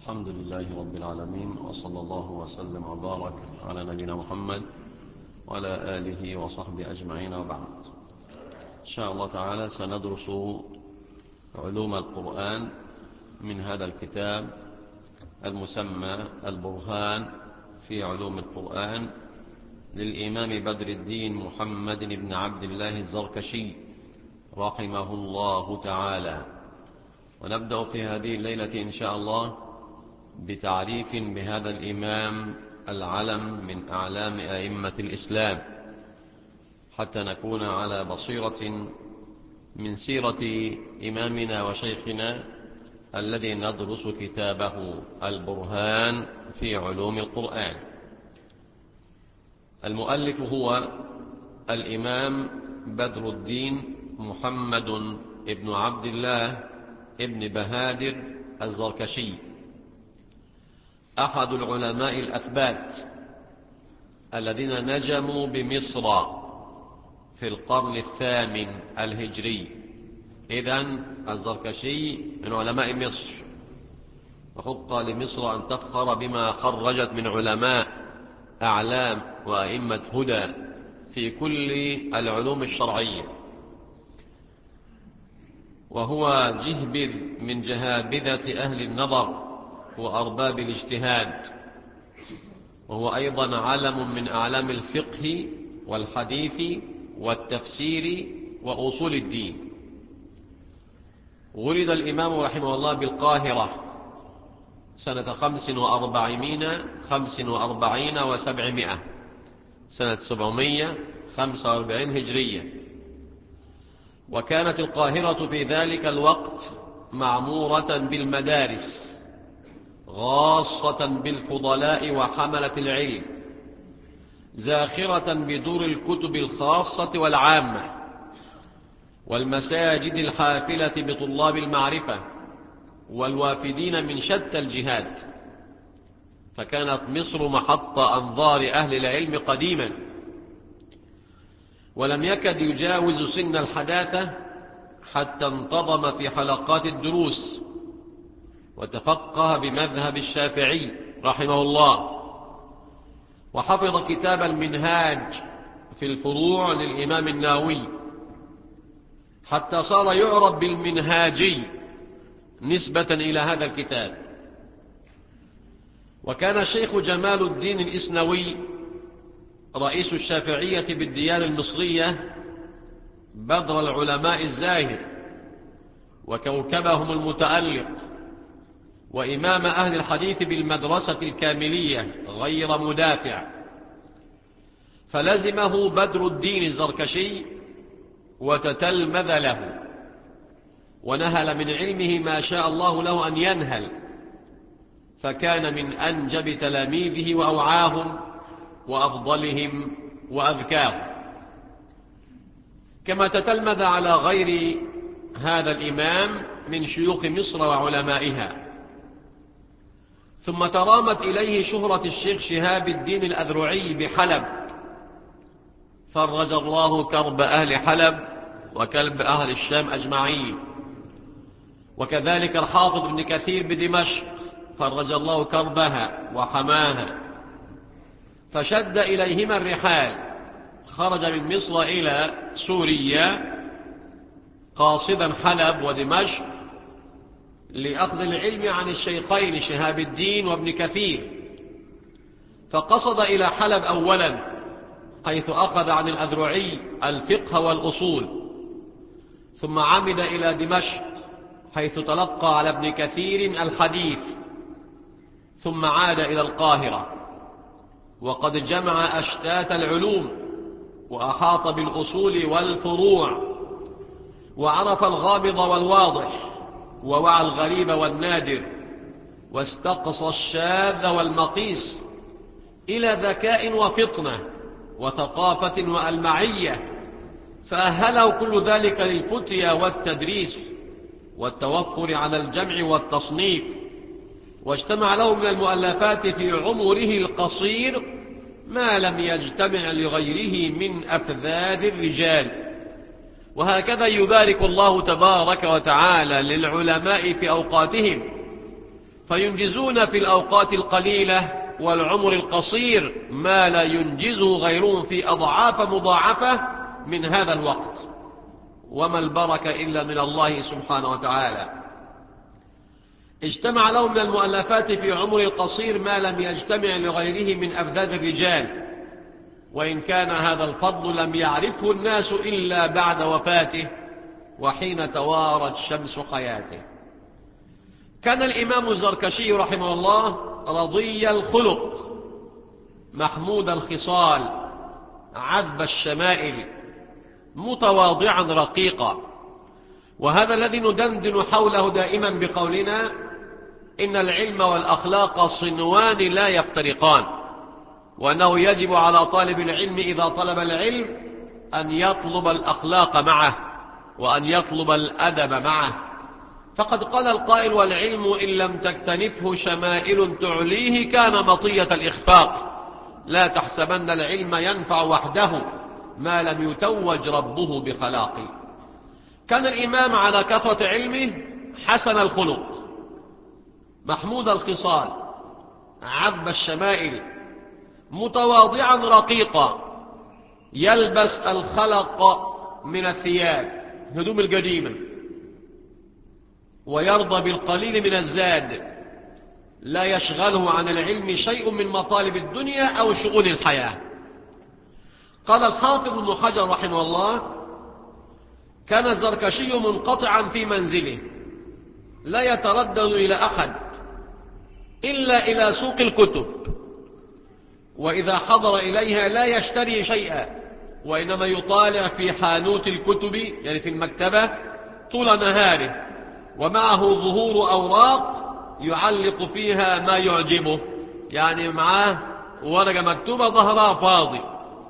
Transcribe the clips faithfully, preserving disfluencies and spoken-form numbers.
الحمد لله رب العالمين، وصلى الله وسلم وبارك على نبينا محمد وعلى آله وصحبه أجمعين، وبعد. إن شاء الله تعالى سندرس علوم القرآن من هذا الكتاب المسمى البرهان في علوم القرآن للإمام بدر الدين محمد بن عبد الله الزركشي رحمه الله تعالى. ونبدأ في هذه الليلة إن شاء الله بتعريف بهذا الإمام العلم من أعلام أئمة الإسلام، حتى نكون على بصيرة من سيرة إمامنا وشيخنا الذي ندرس كتابه البرهان في علوم القرآن. المؤلف هو الإمام بدر الدين محمد ابن عبد الله ابن بهادر الزركشي، أحد العلماء الأثبات الذين نجموا بمصر في القرن الثامن الهجري. إذن الزركشي من علماء مصر، وحق لمصر أن تفخر بما خرجت من علماء أعلام وأئمة هدى في كل العلوم الشرعية، وهو جهبذ من جهابذة أهل النظر وأرباب الاجتهاد، وهو أيضا علم من أعلام الفقه والحديث والتفسير وأصول الدين. ولد الإمام رحمه الله بالقاهرة سنة خمس وأربعين خمس وأربعين وسبعمائة سنة سبعمائة وخمسة وأربعين هجرية، وكانت القاهرة في ذلك الوقت معمورة بالمدارس، غاصة بالفضلاء وحملة العلم، زاخرة بدور الكتب الخاصة والعامة، والمساجد الحافلة بطلاب المعرفة والوافدين من شتى الجهات. فكانت مصر محط أنظار أهل العلم قديما، ولم يكد يجاوز سن الحداثة حتى انتظم في حلقات الدروس وتفقه بمذهب الشافعي رحمه الله، وحفظ كتاب المنهاج في الفروع للإمام النووي، حتى صار يعرف بالمنهاجي نسبة إلى هذا الكتاب. وكان الشيخ جمال الدين الإسنوي رئيس الشافعية بالديانة المصرية بدر العلماء الزاهر وكوكبهم المتألق، وإمام أهل الحديث بالمدرسة الكاملية غير مدافع، فلزمه بدر الدين الزركشي وتتلمذ له، ونهل من علمه ما شاء الله له أن ينهل، فكان من أنجب تلاميذه وأوعاهم وأفضلهم وأذكاهم. كما تتلمذ على غير هذا الإمام من شيوخ مصر وعلمائها. ثم ترامت إليه شهرة الشيخ شهاب الدين الأذرعي بحلب، فرج الله كرب أهل حلب وكلب أهل الشام أجمعين، وكذلك الحافظ ابن كثير بدمشق فرج الله كربها وحماها، فشد إليهما الرحال، خرج من مصر إلى سوريا قاصدا حلب ودمشق لأخذ العلم عن الشيخين شهاب الدين وابن كثير، فقصد إلى حلب أولا حيث أخذ عن الأذرعي الفقه والأصول، ثم عمد إلى دمشق حيث تلقى على ابن كثير الحديث، ثم عاد إلى القاهرة، وقد جمع أشتات العلوم وأحاط بالأصول والفروع، وعرف الغامض والواضح، ووعى الغريب والنادر، واستقصى الشاذ والمقيس، إلى ذكاء وفطنة وثقافة وألمعية، فأهله كل ذلك للفتيا والتدريس والتوفر على الجمع والتصنيف، واجتمع له من المؤلفات في عمره القصير ما لم يجتمع لغيره من أفذاذ الرجال. وهكذا يبارك الله تبارك وتعالى للعلماء في أوقاتهم، فينجزون في الأوقات القليلة والعمر القصير ما لا ينجزه غيرهم في أضعاف مضاعفة من هذا الوقت، وما البركة إلا من الله سبحانه وتعالى. اجتمع له من المؤلفات في عمر القصير ما لم يجتمع لغيره من أفذاذ الرجال، وإن كان هذا الفضل لم يعرفه الناس إلا بعد وفاته وحين توارت شمس حياته. كان الإمام الزركشي رحمه الله رضي الخلق، محمود الخصال، عذب الشمائل، متواضعا رقيقا، وهذا الذي ندندن حوله دائما بقولنا إن العلم والأخلاق صنوان لا يفترقان، وأنه يجب على طالب العلم إذا طلب العلم أن يطلب الأخلاق معه وأن يطلب الأدب معه. فقد قال القائل: والعلم إن لم تكتنفه شمائل تعليه كان مطية الإخفاق، لا تحسبن العلم ينفع وحده ما لم يتوج ربه بخلاقه. كان الإمام على كثرة علمه حسن الخلق، محمود الخصال، عذب الشمائل، متواضعا رقيقا، يلبس الخلق من الثياب، هدوم القديمة، ويرضى بالقليل من الزاد، لا يشغله عن العلم شيء من مطالب الدنيا أو شؤون الحياة. قال الحافظ ابن حجر رحمه الله: كان الزركشي منقطعا في منزله، لا يتردد إلى أحد إلا إلى سوق الكتب، وإذا حضر إليها لا يشتري شيئا، وإنما يطالع في حانوت الكتب يعني في المكتبة طول نهاره، ومعه ظهور أوراق يعلق فيها ما يعجبه، يعني معاه ورقة مكتوبة ظهرها فاضي.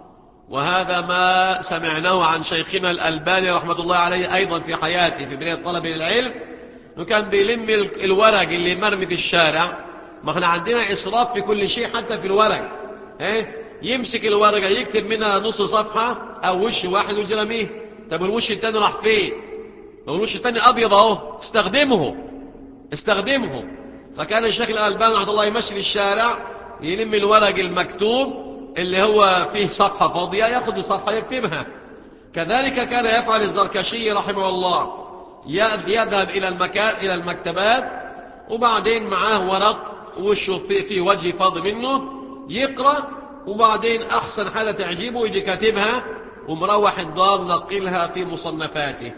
وهذا ما سمعناه عن شيخنا الألباني رحمة الله عليه أيضا في حياته في بداية طلب العلم، وكان بيلم الورق اللي مرمي في الشارع. ما احنا عندنا إسراف في كل شيء حتى في الورق، ايه يمسك الورقة يكتب منها نص صفحة أو وش واحد ويرميه. طب الوش التاني راح فين؟ الوش التاني أبيض أهو، استخدمه استخدمه. فكان الشيخ الألباني رحمة الله يمشي في الشارع يلم الورق المكتوب اللي هو فيه صفحة فاضية، يأخذ الصفحة يكتبها. كذلك كان يفعل الزركشي رحمه الله، يذهب إلى المكان إلى المكتبات، وبعدين معاه ورق وشه في, في وجه فاضي منه يقرأ، وبعدين أحسن حالة تعجبه يجي كاتبها ومروح الدار نقلها في مصنفاته.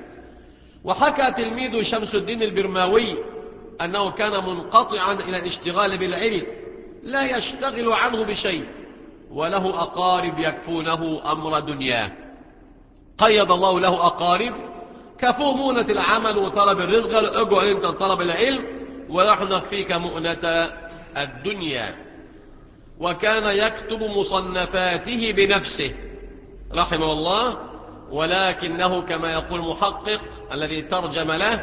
وحكى تلميذ شمس الدين البرماوي أنه كان منقطعا إلى الاشتغال بالعلم، لا يشتغل عنه بشيء، وله أقارب يكفونه أمر دنياه. قيد الله له أقارب كفوه مؤنة العمل وطلب الرزق، اقعد انت طلب العلم ونحن نكفيك مؤنة الدنيا. وكان يكتب مصنفاته بنفسه رحمه الله، ولكنه كما يقول محقق الذي ترجم له: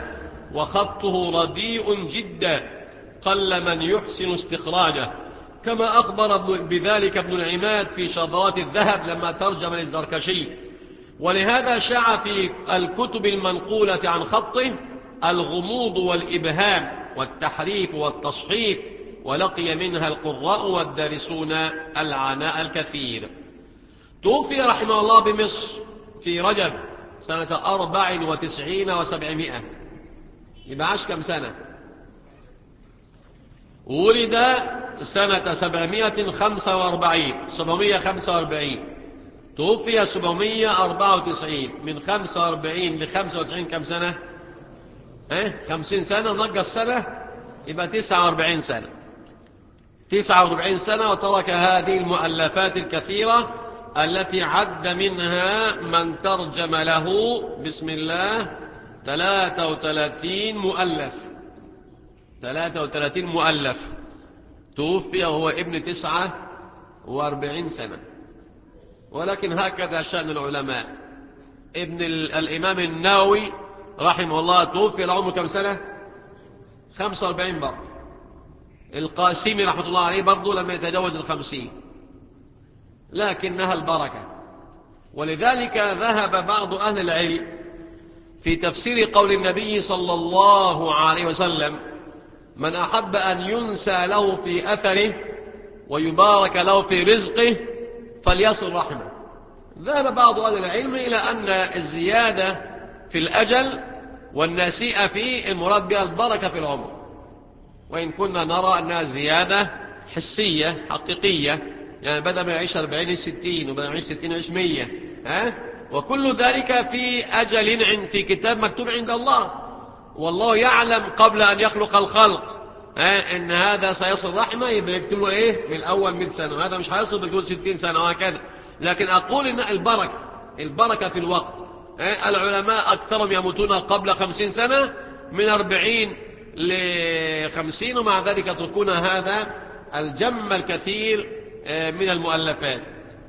وخطه رديء جدا قل من يحسن استخراجه، كما أخبر بذلك ابن العماد في شذرات الذهب لما ترجم للزركشي. ولهذا شاع في الكتب المنقولة عن خطه الغموض والإبهام والتحريف والتصحيف، ولقي منها القراء والدارسون العناء الكثير. توفي رحمه الله بمصر في رجب سنة أربع وتسعين وسبعمائة، يبقى عاش كم سنة؟ ولد سنة سبعمائة وخمسة وأربعين سبعمائة وخمسة وأربعين، توفي سبعمائة وأربعة وتسعين. من خمسة وأربعين لخمسة وتسعين كم سنة؟ ايه خمسين سنة، نقص سنة يبقى تسعة وأربعين سنة. تسعة وأربعين سنة، وترك هذه المؤلفات الكثيرة التي عد منها من ترجم له بسم الله ثلاثة وثلاثين مؤلف ثلاثة وثلاثين مؤلف. توفي وهو ابن تسعة وأربعين سنة. ولكن هكذا شأن العلماء. ابن الإمام النووي رحمه الله توفي العمر كم سنة؟ خمسة وأربعين برضه. القاسمي رحمة الله عليه برضه لم يتجاوز الخمسين، لكنها البركة. ولذلك ذهب بعض أهل العلم في تفسير قول النبي صلى الله عليه وسلم: من أحب أن ينسى له في أثره ويبارك له في رزقه فليصل رحمه. ذهب بعض أهل العلم إلى أن الزيادة في الأجل والنسيئة فيه المراد بها البركة في العمر، وإن كنا نرى أنها زيادة حسية حقيقية، يعني بدل ما يعيش أربعين ستين وبدل ما يعيش ستين يعيش مية، ها؟ وكل ذلك في أجل في كتاب مكتوب عند الله، والله يعلم قبل أن يخلق الخلق ها إن هذا سيصل رحمة، يبقى يكتب له إيه من الأول مئة سنة، وهذا مش هيصل بيكتب ستين سنة وهكذا. لكن أقول إن البركة البركة في الوقت. العلماء أكثرهم يموتون قبل خمسين سنة، من أربعين لخمسين، ومع ذلك يتركون هذا الجم الكثير من المؤلفات.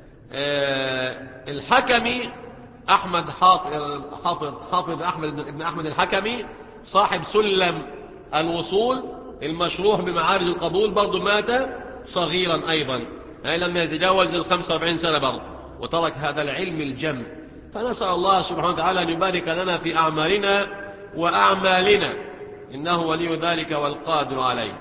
الحكمي أحمد حافظ حافظ حافظ أحمد بن أحمد الحكمي صاحب سلم الوصول المشروح بمعارج القبول برضو مات صغيرا أيضا، لم يتجاوز الخمسة وأربعين سنة برضو، وترك هذا العلم الجم. فنسأل الله سبحانه وتعالى أن يبارك لنا في أعمالنا وأعمالنا، إنه ولي ذلك والقادر عليه.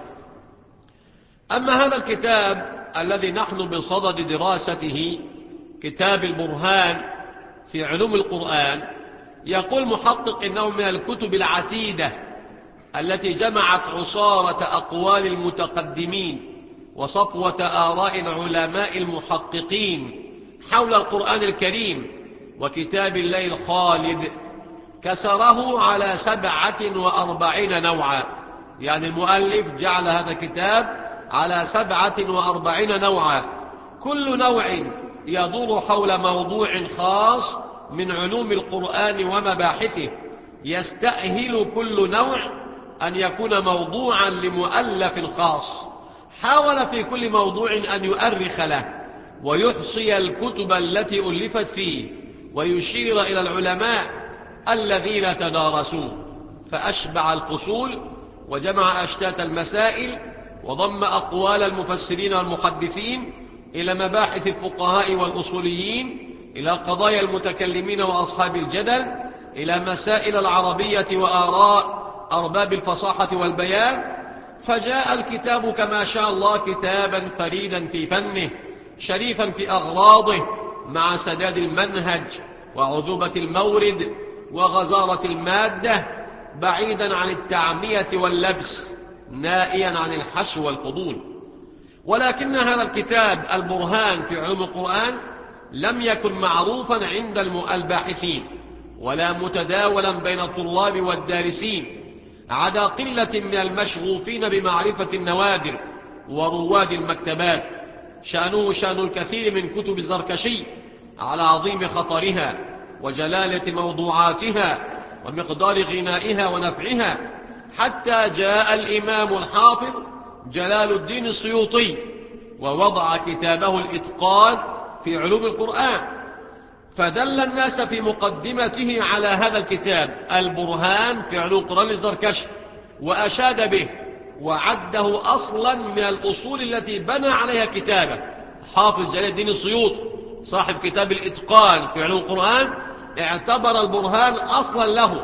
أما هذا الكتاب الذي نحن بصدد دراسته، كتاب البرهان في علوم القرآن، يقول محقق إنه من الكتب العتيدة التي جمعت عصارة أقوال المتقدمين وصفوة آراء العلماء المحققين حول القرآن الكريم وكتاب الله الخالد، كسره على سبعة وأربعين نوعا. يعني المؤلف جعل هذا الكتاب على سبعة وأربعين نوعا، كل نوع يدور حول موضوع خاص من علوم القرآن ومباحثه، يستأهل كل نوع أن يكون موضوعا لمؤلف خاص. حاول في كل موضوع أن يؤرخ له ويحصي الكتب التي ألفت فيه ويشير إلى العلماء الذين تدارسوه، فأشبع الفصول وجمع أشتات المسائل وضم أقوال المفسرين والمحدثين إلى مباحث الفقهاء والأصوليين، إلى قضايا المتكلمين وأصحاب الجدل، إلى مسائل العربية وآراء أرباب الفصاحة والبيان. فجاء الكتاب كما شاء الله كتابا فريدا في فنه، شريفا في أغراضه، مع سداد المنهج وعذوبة المورد وغزارة المادة، بعيدا عن التعمية واللبس، نائيا عن الحشو والفضول. ولكن هذا الكتاب البرهان في علوم القرآن لم يكن معروفا عند الباحثين ولا متداولا بين الطلاب والدارسين، عدا قلة من المشغوفين بمعرفة النوادر ورواد المكتبات. شأنه شأن الكثير من كتب الزركشي على عظيم خطرها وجلالة موضوعاتها ومقدار غنائها ونفعها، حتى جاء الإمام الحافظ جلال الدين السيوطي ووضع كتابه الإتقان في علوم القرآن، فدل الناس في مقدمته على هذا الكتاب البرهان في علوم القرآن الزركشي، وأشاد به وعده أصلا من الأصول التي بنى عليها كتابه. حافظ جلال الدين السيوطي صاحب كتاب الإتقان في علوم القرآن اعتبر البرهان أصلا له،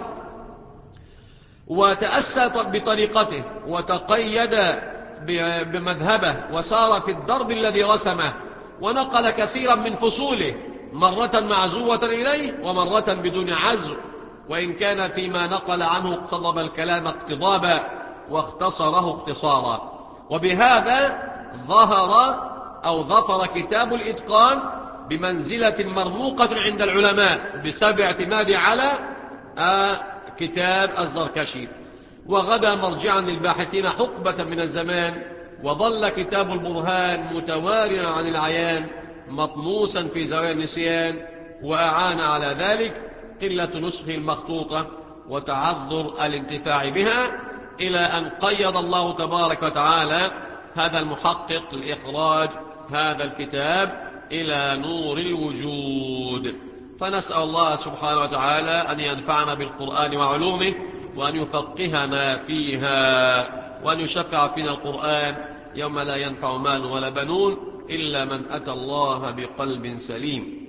وتأسى بطريقته وتقيد بمذهبه وسار في الدرب الذي رسمه، ونقل كثيرا من فصوله، مرة معزوة إليه ومرة بدون عزو، وإن كان فيما نقل عنه اقتضب الكلام اقتضابا واختصره اختصارا. وبهذا ظهر أو ظفر كتاب الإتقان بمنزلة مرموقة عند العلماء بسبب اعتماده على آه كتاب الزركشي، وغدا مرجعا للباحثين حقبة من الزمان، وظل كتاب البرهان متواريا عن العيان مطموسا في زوايا النسيان، وأعان على ذلك قلة نسخه المخطوطة وتعذر الانتفاع بها، إلى أن قيض الله تبارك وتعالى هذا المحقق لإخراج هذا الكتاب إلى نور الوجود. فنسأل الله سبحانه وتعالى أن ينفعنا بالقرآن وعلومه، وأن يفقهنا فيها، وأن يشفع فينا القرآن يوم لا ينفع مال ولا بنون إلا من أتى الله بقلب سليم.